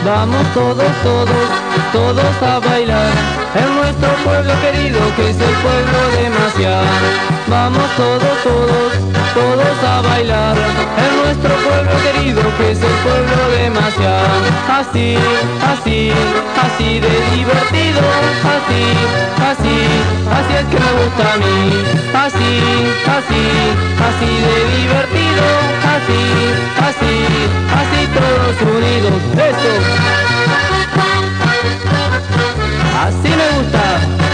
Vamos todos, todos, todos a bailar en nuestro pueblo querido que es el pueblo de Maciá. Vamos todos, todos, todos a bailar en nuestro pueblo querido que es el pueblo de Maciá. Así, así, así de divertido, así, así, así es que me gusta a mí. Así, así, así de divertido, así, así, así todos unidos. ¡Eso! Así me gusta.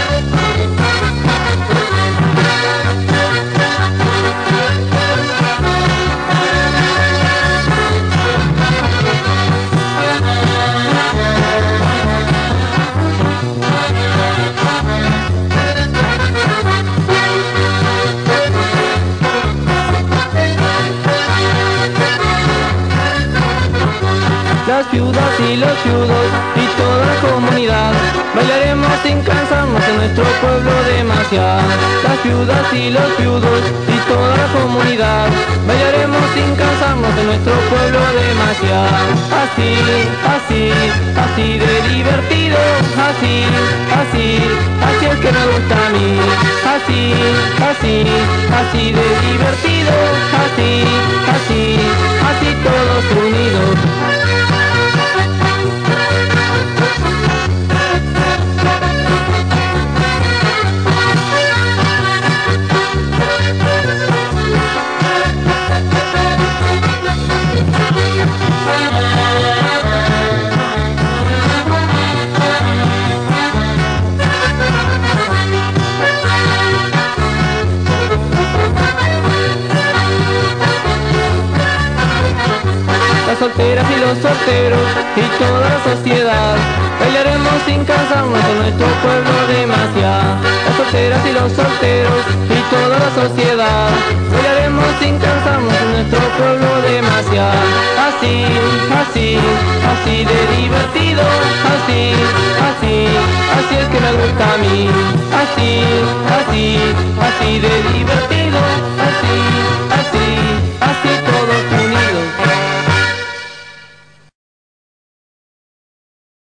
Las viudas y los viudos y toda la comunidad bailaremos sin cansarnos en nuestro pueblo de Maciá. Las viudas y los viudos y toda la comunidad bailaremos sin cansarnos en nuestro pueblo de Maciá. Así, así, así de divertido, así, así, así es que me gusta a mí. Así, así, así de divertido, así, así, así todos unidos. Las solteras y los solteros y toda la sociedad bailaremos sin cansarnos en nuestro pueblo de Maciá. Las solteras y los solteros y toda la sociedad bailaremos sin cansarnos en nuestro pueblo de Maciá. Así, así, así de divertido, así, así, así es que me gusta a mí. Así, así, así de divertido.